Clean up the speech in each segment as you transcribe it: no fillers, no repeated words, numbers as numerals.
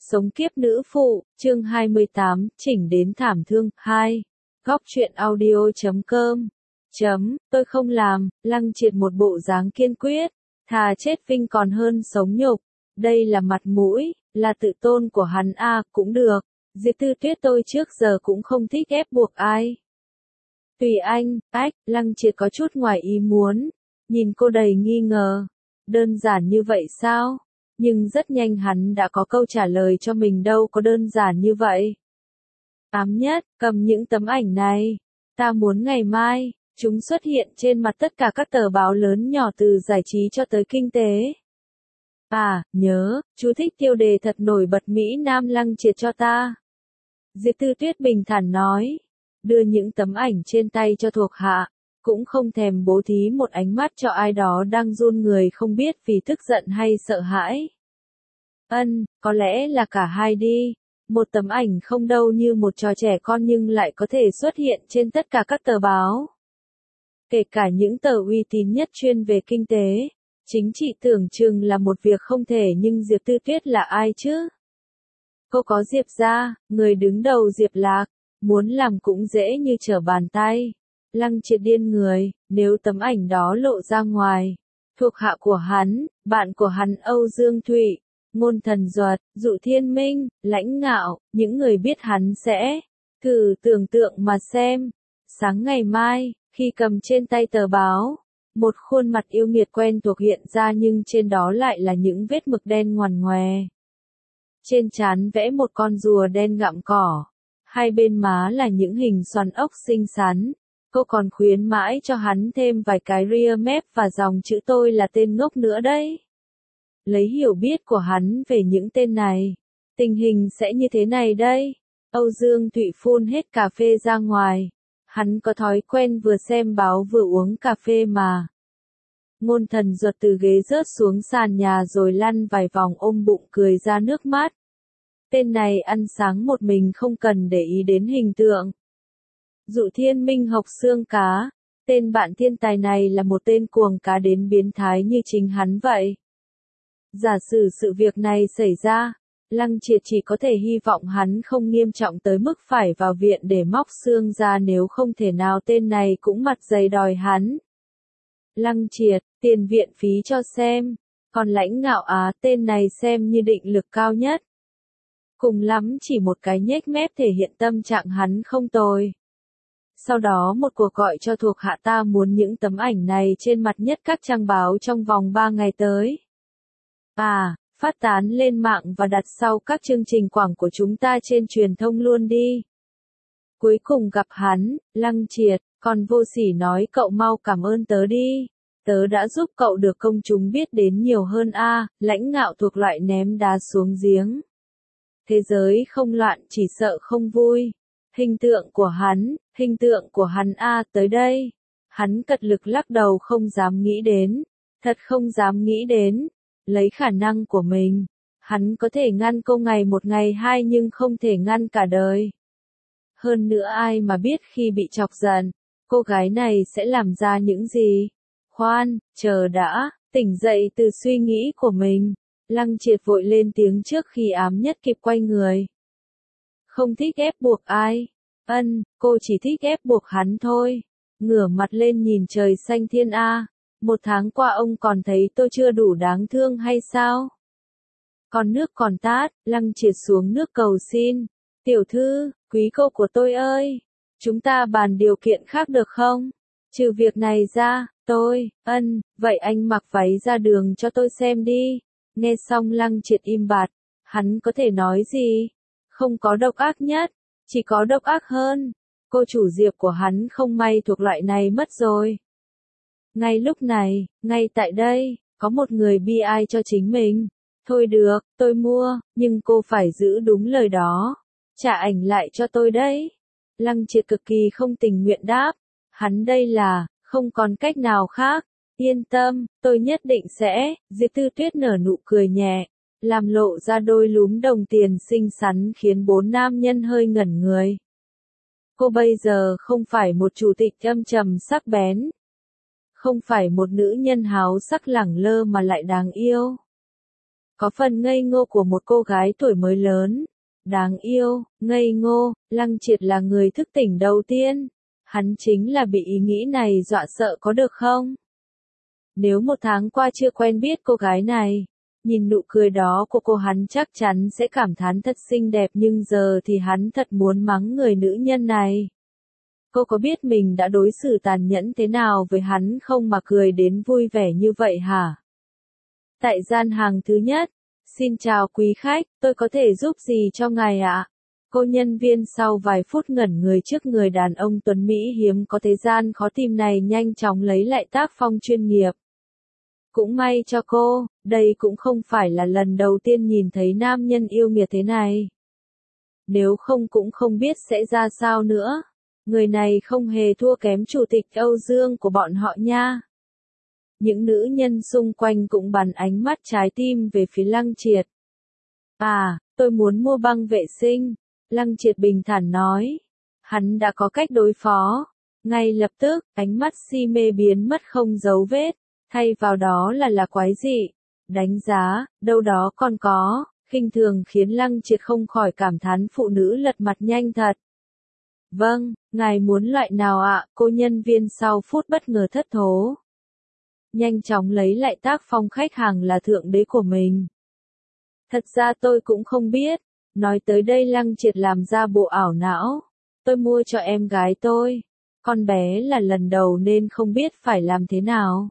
Sống kiếp nữ phụ, chương 28, chỉnh đến thảm thương, 2. Góc truyện audio.com. Tôi không làm, Lăng Triệt một bộ dáng kiên quyết, thà chết vinh còn hơn sống nhục. Đây là mặt mũi, là tự tôn của hắn cũng được. Diệp Tư Tuyết tôi trước giờ cũng không thích ép buộc ai. Tùy anh, Lăng Triệt có chút ngoài ý muốn, nhìn cô đầy nghi ngờ. Đơn giản như vậy sao? Nhưng rất nhanh hắn đã có câu trả lời cho mình, đâu có đơn giản như vậy. Ám Nhất, cầm những tấm ảnh này. Ta muốn ngày mai, chúng xuất hiện trên mặt tất cả các tờ báo lớn nhỏ từ giải trí cho tới kinh tế. Nhớ, chú thích tiêu đề thật nổi bật Mỹ Nam Lăng Triệt cho ta. Diệp Tư Tuyết bình thản nói, đưa những tấm ảnh trên tay cho thuộc hạ, cũng không thèm bố thí một ánh mắt cho ai đó đang run người không biết vì tức giận hay sợ hãi. Có lẽ là cả hai đi. Một tấm ảnh không đâu như một trò trẻ con nhưng lại có thể xuất hiện trên tất cả các tờ báo. Kể cả những tờ uy tín nhất chuyên về kinh tế, chính trị tưởng chừng là một việc không thể, nhưng Diệp Tư Tuyết là ai chứ? Cô có Diệp gia, người đứng đầu Diệp Lạc, muốn làm cũng dễ như trở bàn tay. Lăng Triệt điên người, nếu tấm ảnh đó lộ ra ngoài, thuộc hạ của hắn, bạn của hắn Âu Dương Thụy, Ngôn Thần Duật, Dụ Thiên Minh, Lãnh Ngạo, những người biết hắn sẽ thử tưởng tượng mà xem. Sáng ngày mai, khi cầm trên tay tờ báo, một khuôn mặt yêu nghiệt quen thuộc hiện ra nhưng trên đó lại là những vết mực đen ngoằn ngoè. Trên trán vẽ một con rùa đen gặm cỏ, hai bên má là những hình xoắn ốc xinh xắn. Cô còn khuyến mãi cho hắn thêm vài cái ria mép và dòng chữ tôi là tên ngốc nữa đấy. Lấy hiểu biết của hắn về những tên này, tình hình sẽ như thế này đây. Âu Dương Thụy phun hết cà phê ra ngoài. Hắn có thói quen vừa xem báo vừa uống cà phê mà. Ngôn Thần Duật từ ghế rớt xuống sàn nhà rồi lăn vài vòng ôm bụng cười ra nước mắt. Tên này ăn sáng một mình không cần để ý đến hình tượng. Dụ Thiên Minh học xương cá. Tên bạn thiên tài này là một tên cuồng cá đến biến thái như chính hắn vậy. Giả sử sự việc này xảy ra, Lăng Triệt chỉ có thể hy vọng hắn không nghiêm trọng tới mức phải vào viện để móc xương ra, nếu không thể nào tên này cũng mặt dày đòi hắn. Lăng Triệt, tiền viện phí cho xem. Còn Lãnh Ngạo tên này xem như định lực cao nhất. Cùng lắm chỉ một cái nhếch mép thể hiện tâm trạng hắn không tồi. Sau đó một cuộc gọi cho thuộc hạ, ta muốn những tấm ảnh này trên mặt nhất các trang báo trong vòng 3 ngày tới. Phát tán lên mạng và đặt sau các chương trình quảng của chúng ta trên truyền thông luôn đi. Cuối cùng gặp hắn, Lăng Triệt, còn vô sỉ nói cậu mau cảm ơn tớ đi. Tớ đã giúp cậu được công chúng biết đến nhiều hơn Lãnh Ngạo thuộc loại ném đá xuống giếng. Thế giới không loạn chỉ sợ không vui. Hình tượng của hắn tới đây. Hắn cật lực lắc đầu, không dám nghĩ đến. Thật không dám nghĩ đến. Lấy khả năng của mình, hắn có thể ngăn cô ngày một ngày hai nhưng không thể ngăn cả đời. Hơn nữa ai mà biết khi bị chọc giận, cô gái này sẽ làm ra những gì? Khoan, chờ đã, tỉnh dậy từ suy nghĩ của mình. Lăng Triệt vội lên tiếng trước khi Ám Nhất kịp quay người. Không thích ép buộc ai. Cô chỉ thích ép buộc hắn thôi. Ngửa mặt lên nhìn trời xanh thiên 1 tháng qua ông còn thấy tôi chưa đủ đáng thương hay sao? Còn nước còn tát, Lăng Triệt xuống nước cầu xin. Tiểu thư, quý cô của tôi ơi, chúng ta bàn điều kiện khác được không? Trừ việc này ra, vậy anh mặc váy ra đường cho tôi xem đi. Nghe xong Lăng Triệt im bặt, hắn có thể nói gì? Không có độc ác nhất, chỉ có độc ác hơn. Cô chủ Diệp của hắn không may thuộc loại này mất rồi. Ngay lúc này, ngay tại đây, có một người bi ai cho chính mình. Thôi được, tôi mua, nhưng cô phải giữ đúng lời đó. Trả ảnh lại cho tôi đấy. Lăng Triệt cực kỳ không tình nguyện đáp. Hắn đây là, không còn cách nào khác. Yên tâm, tôi nhất định sẽ. Diệp Tư Tuyết nở nụ cười nhẹ, làm lộ ra đôi lúm đồng tiền xinh xắn khiến 4 nam nhân hơi ngẩn người. Cô bây giờ không phải một chủ tịch âm trầm sắc bén. Không phải một nữ nhân háo sắc lẳng lơ mà lại đáng yêu. có phần ngây ngô của một cô gái tuổi mới lớn. Đáng yêu, ngây ngô, Lăng Triệt là người thức tỉnh đầu tiên. Hắn chính là bị ý nghĩ này dọa sợ có được không? Nếu 1 tháng qua chưa quen biết cô gái này, nhìn nụ cười đó của cô hắn chắc chắn sẽ cảm thán thật xinh đẹp, nhưng giờ thì hắn thật muốn mắng người nữ nhân này. Cô có biết mình đã đối xử tàn nhẫn thế nào với hắn không mà cười đến vui vẻ như vậy hả? Tại gian hàng thứ nhất, xin chào quý khách, tôi có thể giúp gì cho ngài ạ? Cô nhân viên sau vài phút ngẩn người trước người đàn ông tuấn Mỹ hiếm có thế gian khó tìm này nhanh chóng lấy lại tác phong chuyên nghiệp. Cũng may cho cô, đây cũng không phải là lần đầu tiên nhìn thấy nam nhân yêu nghiệt thế này. Nếu không cũng không biết sẽ ra sao nữa. Người này không hề thua kém chủ tịch Âu Dương của bọn họ nha. Những nữ nhân xung quanh cũng bắn ánh mắt trái tim về phía Lăng Triệt. À, tôi muốn mua băng vệ sinh. Lăng Triệt bình thản nói. Hắn đã có cách đối phó. Ngay lập tức, ánh mắt si mê biến mất không dấu vết. Thay vào đó là quái dị. Đánh giá, đâu đó còn có, khinh thường khiến Lăng Triệt không khỏi cảm thán phụ nữ lật mặt nhanh thật. Vâng, ngài muốn loại nào ạ? Cô nhân viên sau phút bất ngờ thất thố. Nhanh chóng lấy lại tác phong khách hàng là thượng đế của mình. Thật ra tôi cũng không biết. Nói tới đây Lăng Triệt làm ra bộ ảo não. Tôi mua cho em gái tôi. Con bé là lần đầu nên không biết phải làm thế nào.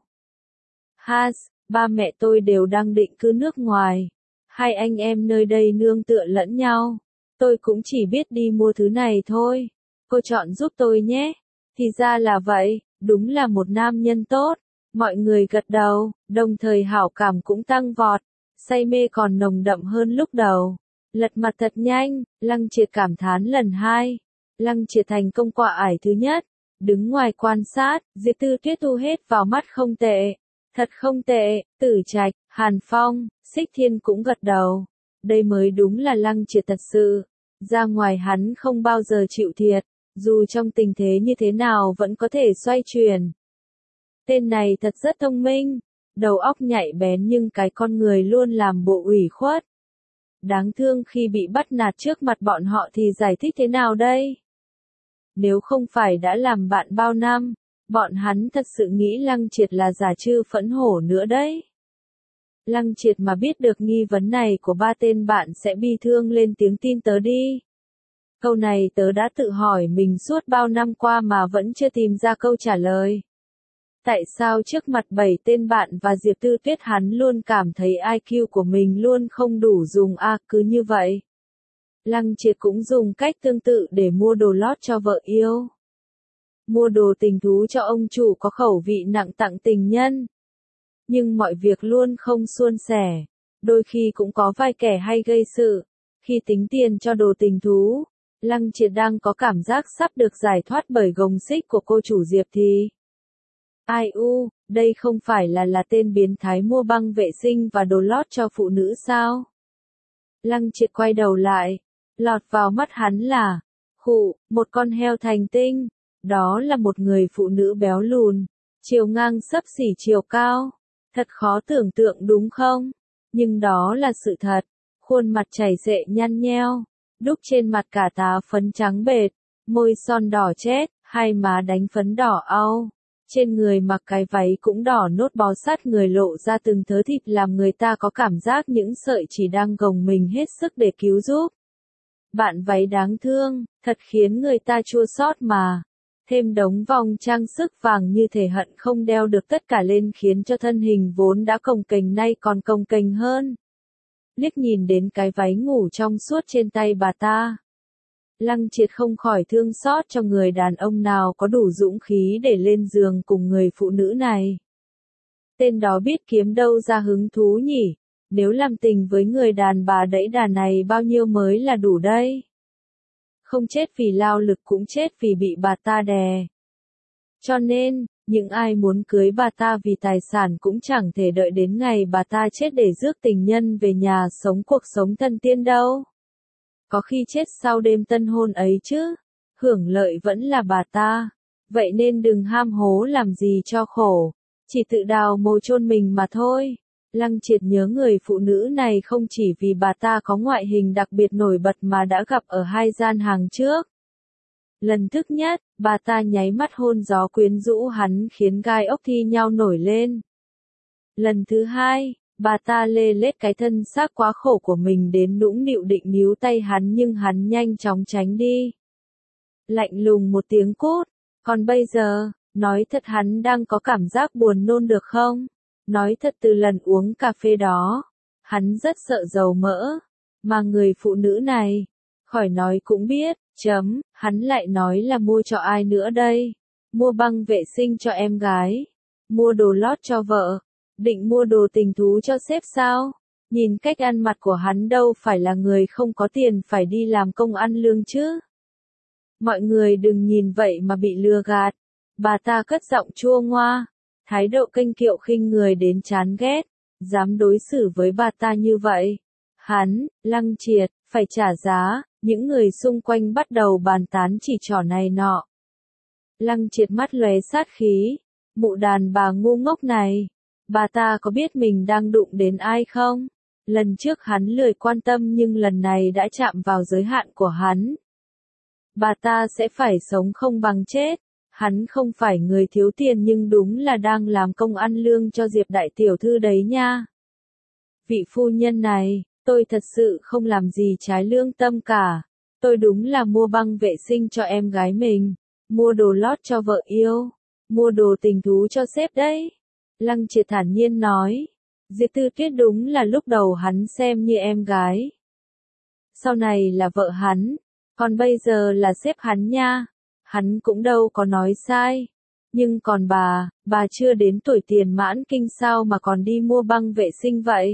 Ba mẹ tôi đều đang định cư nước ngoài. Hai anh em nơi đây nương tựa lẫn nhau. Tôi cũng chỉ biết đi mua thứ này thôi. Cô chọn giúp tôi nhé. Thì ra là vậy, đúng là một nam nhân tốt. Mọi người gật đầu, đồng thời hảo cảm cũng tăng vọt. Say mê còn nồng đậm hơn lúc đầu. Lật mặt thật nhanh, Lăng Triệt cảm thán lần 2. Lăng Triệt thành công qua ải thứ nhất. Đứng ngoài quan sát, Diệp Tư Tuyết thu hết vào mắt không tệ. Thật không tệ, Tử Trạch, Hàn Phong, Xích Thiên cũng gật đầu. Đây mới đúng là Lăng Triệt thật sự. Ra ngoài hắn không bao giờ chịu thiệt, dù trong tình thế như thế nào vẫn có thể xoay chuyển. Tên này thật rất thông minh, đầu óc nhạy bén nhưng cái con người luôn làm bộ ủy khuất. Đáng thương khi bị bắt nạt trước mặt bọn họ thì giải thích thế nào đây? Nếu không phải đã làm bạn bao năm, bọn hắn thật sự nghĩ Lăng Triệt là giả trư phẫn hổ nữa đấy. Lăng Triệt mà biết được nghi vấn này của 3 tên bạn sẽ bi thương lên tiếng tin tớ đi. Câu này tớ đã tự hỏi mình suốt bao năm qua mà vẫn chưa tìm ra câu trả lời. Tại sao trước mặt 7 tên bạn và Diệp Tư Tuyết hắn luôn cảm thấy IQ của mình luôn không đủ dùng cứ như vậy. Lăng Triệt cũng dùng cách tương tự để mua đồ lót cho vợ yêu. Mua đồ tình thú cho ông chủ có khẩu vị nặng tặng tình nhân. Nhưng mọi việc luôn không suôn sẻ. Đôi khi cũng có vài kẻ hay gây sự. Khi tính tiền cho đồ tình thú, Lăng Triệt đang có cảm giác sắp được giải thoát bởi gồng xích của cô chủ Diệp thì. Ai đây không phải là tên biến thái mua băng vệ sinh và đồ lót cho phụ nữ sao? Lăng Triệt quay đầu lại, lọt vào mắt hắn là, một con heo thành tinh. Đó là một người phụ nữ béo lùn, chiều ngang xấp xỉ chiều cao. Thật khó tưởng tượng đúng không? Nhưng đó là sự thật. Khuôn mặt chảy xệ nhăn nheo, đúc trên mặt cả tá phấn trắng bệt, môi son đỏ chét, hai má đánh phấn đỏ au. Trên người mặc cái váy cũng đỏ nốt bó sát người lộ ra từng thớ thịt làm người ta có cảm giác những sợi chỉ đang gồng mình hết sức để cứu giúp. Bạn váy đáng thương, thật khiến người ta chua xót mà. Thêm đống vòng trang sức vàng như thể hận không đeo được tất cả lên khiến cho thân hình vốn đã cồng kềnh nay còn cồng kềnh hơn. Liếc nhìn đến cái váy ngủ trong suốt trên tay bà ta. Lăng Triệt không khỏi thương xót cho người đàn ông nào có đủ dũng khí để lên giường cùng người phụ nữ này. Tên đó biết kiếm đâu ra hứng thú nhỉ, nếu làm tình với người đàn bà đẫy đà này bao nhiêu mới là đủ đây. Không chết vì lao lực cũng chết vì bị bà ta đè. Cho nên, những ai muốn cưới bà ta vì tài sản cũng chẳng thể đợi đến ngày bà ta chết để rước tình nhân về nhà sống cuộc sống thần tiên đâu. Có khi chết sau đêm tân hôn ấy chứ, hưởng lợi vẫn là bà ta. Vậy nên đừng ham hố làm gì cho khổ, chỉ tự đào mồ chôn mình mà thôi. Lăng Triệt nhớ người phụ nữ này không chỉ vì bà ta có ngoại hình đặc biệt nổi bật mà đã gặp ở hai gian hàng trước. Lần thứ nhất, bà ta nháy mắt hôn gió quyến rũ hắn khiến gai ốc thi nhau nổi lên. Lần thứ hai, bà ta lê lết cái thân xác quá khổ của mình đến nũng nịu định níu tay hắn nhưng hắn nhanh chóng tránh đi. Lạnh lùng một tiếng cút, còn bây giờ, nói thật hắn đang có cảm giác buồn nôn được không? Nói thật từ lần uống cà phê đó, hắn rất sợ dầu mỡ, mà người phụ nữ này, khỏi nói cũng biết, hắn lại nói là mua cho ai nữa đây? Mua băng vệ sinh cho em gái, mua đồ lót cho vợ, định mua đồ tình thú cho sếp sao? Nhìn cách ăn mặc của hắn đâu phải là người không có tiền phải đi làm công ăn lương chứ. Mọi người đừng nhìn vậy mà bị lừa gạt. Bà ta cất giọng chua ngoa, thái độ kênh kiệu khinh người đến chán ghét, dám đối xử với bà ta như vậy. Hắn, Lăng Triệt, phải trả giá, những người xung quanh bắt đầu bàn tán chỉ trỏ này nọ. Lăng Triệt mắt lóe sát khí, mụ đàn bà ngu ngốc này, bà ta có biết mình đang đụng đến ai không? Lần trước hắn lười quan tâm nhưng lần này đã chạm vào giới hạn của hắn. Bà ta sẽ phải sống không bằng chết. Hắn không phải người thiếu tiền nhưng đúng là đang làm công ăn lương cho Diệp đại tiểu thư đấy nha. Vị phu nhân này, tôi thật sự không làm gì trái lương tâm cả. Tôi đúng là mua băng vệ sinh cho em gái mình, mua đồ lót cho vợ yêu, mua đồ tình thú cho sếp đấy. Lăng Triệt thản nhiên nói. Diệp Tư Tuyết đúng là lúc đầu hắn xem như em gái. Sau này là vợ hắn, còn bây giờ là sếp hắn nha. Hắn cũng đâu có nói sai. Nhưng còn bà chưa đến tuổi tiền mãn kinh sao mà còn đi mua băng vệ sinh vậy?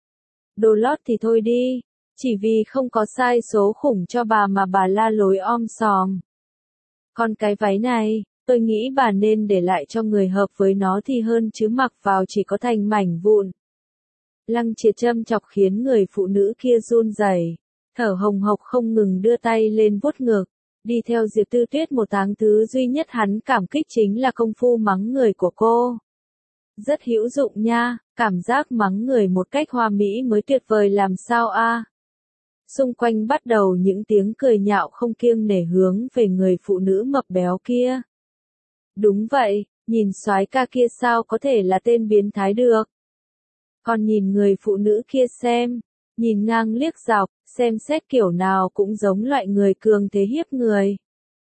Đồ lót thì thôi đi, chỉ vì không có sai số khủng cho bà mà bà la lối om sòm. Còn cái váy này, tôi nghĩ bà nên để lại cho người hợp với nó thì hơn chứ mặc vào chỉ có thành mảnh vụn. Lăng Triệt châm chọc khiến người phụ nữ kia run rẩy, thở hồng hộc không ngừng đưa tay lên vuốt ngực. Đi theo Diệp Tư Tuyết một tháng thứ duy nhất hắn cảm kích chính là công phu mắng người của cô. Rất hữu dụng nha, cảm giác mắng người một cách hoa mỹ mới tuyệt vời làm sao a? Xung quanh bắt đầu những tiếng cười nhạo không kiêng nể hướng về người phụ nữ mập béo kia. Đúng vậy, nhìn soái ca kia sao có thể là tên biến thái được. Còn nhìn người phụ nữ kia xem, nhìn ngang liếc dọc, xem xét kiểu nào cũng giống loại người cường thế hiếp người.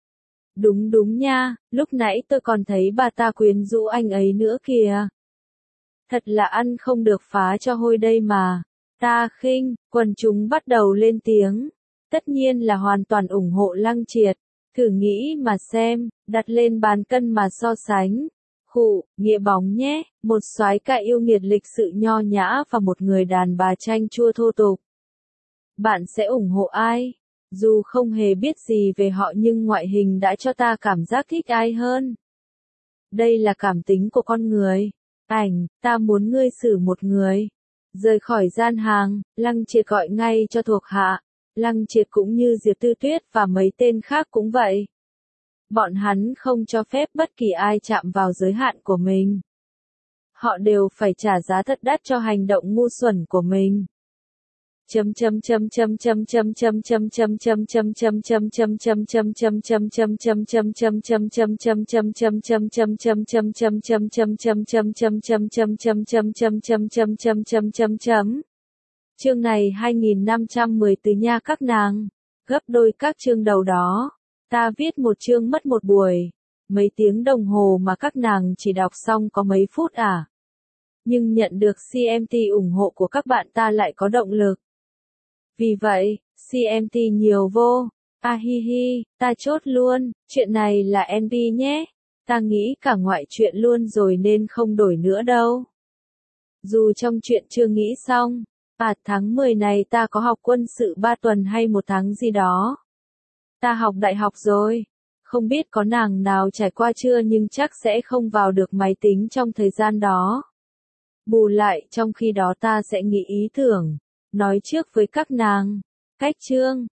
Đúng nha, lúc nãy tôi còn thấy bà ta quyến rũ anh ấy nữa kìa. Thật là ăn không được phá cho hôi đây mà. Ta khinh, quần chúng bắt đầu lên tiếng. Tất nhiên là hoàn toàn ủng hộ Lăng Triệt. Thử nghĩ mà xem, đặt lên bàn cân mà so sánh. Khụ, nghĩa bóng nhé, một soái ca yêu nghiệt lịch sự nho nhã và một người đàn bà chanh chua thô tục. Bạn sẽ ủng hộ ai? Dù không hề biết gì về họ nhưng ngoại hình đã cho ta cảm giác thích ai hơn. Đây là cảm tính của con người. Ta muốn ngươi xử một người. Rời khỏi gian hàng, Lăng Triệt gọi ngay cho thuộc hạ. Lăng Triệt cũng như Diệp Tư Tuyết và mấy tên khác cũng vậy. Bọn hắn không cho phép bất kỳ ai chạm vào giới hạn của mình. Họ đều phải trả giá thật đắt cho hành động ngu xuẩn của mình. Chương này 2510 từ nha các nàng, gấp đôi các chương đầu đó. Ta viết một chương mất một buổi, mấy tiếng đồng hồ mà các nàng chỉ đọc xong có mấy phút à. Nhưng nhận được CMT ủng hộ của các bạn ta lại có động lực. Vì vậy, CMT nhiều vô. Hi hi, ta chốt luôn, chuyện này là NP nhé. Ta nghĩ cả ngoại chuyện luôn rồi nên không đổi nữa đâu. Dù trong chuyện chưa nghĩ xong, tháng 10 này ta có học quân sự 3 tuần hay 1 tháng gì đó. Ta học đại học rồi. Không biết có nàng nào trải qua chưa nhưng chắc sẽ không vào được máy tính trong thời gian đó. Bù lại trong khi đó ta sẽ nghĩ ý tưởng. Nói trước với các nàng. Cách chương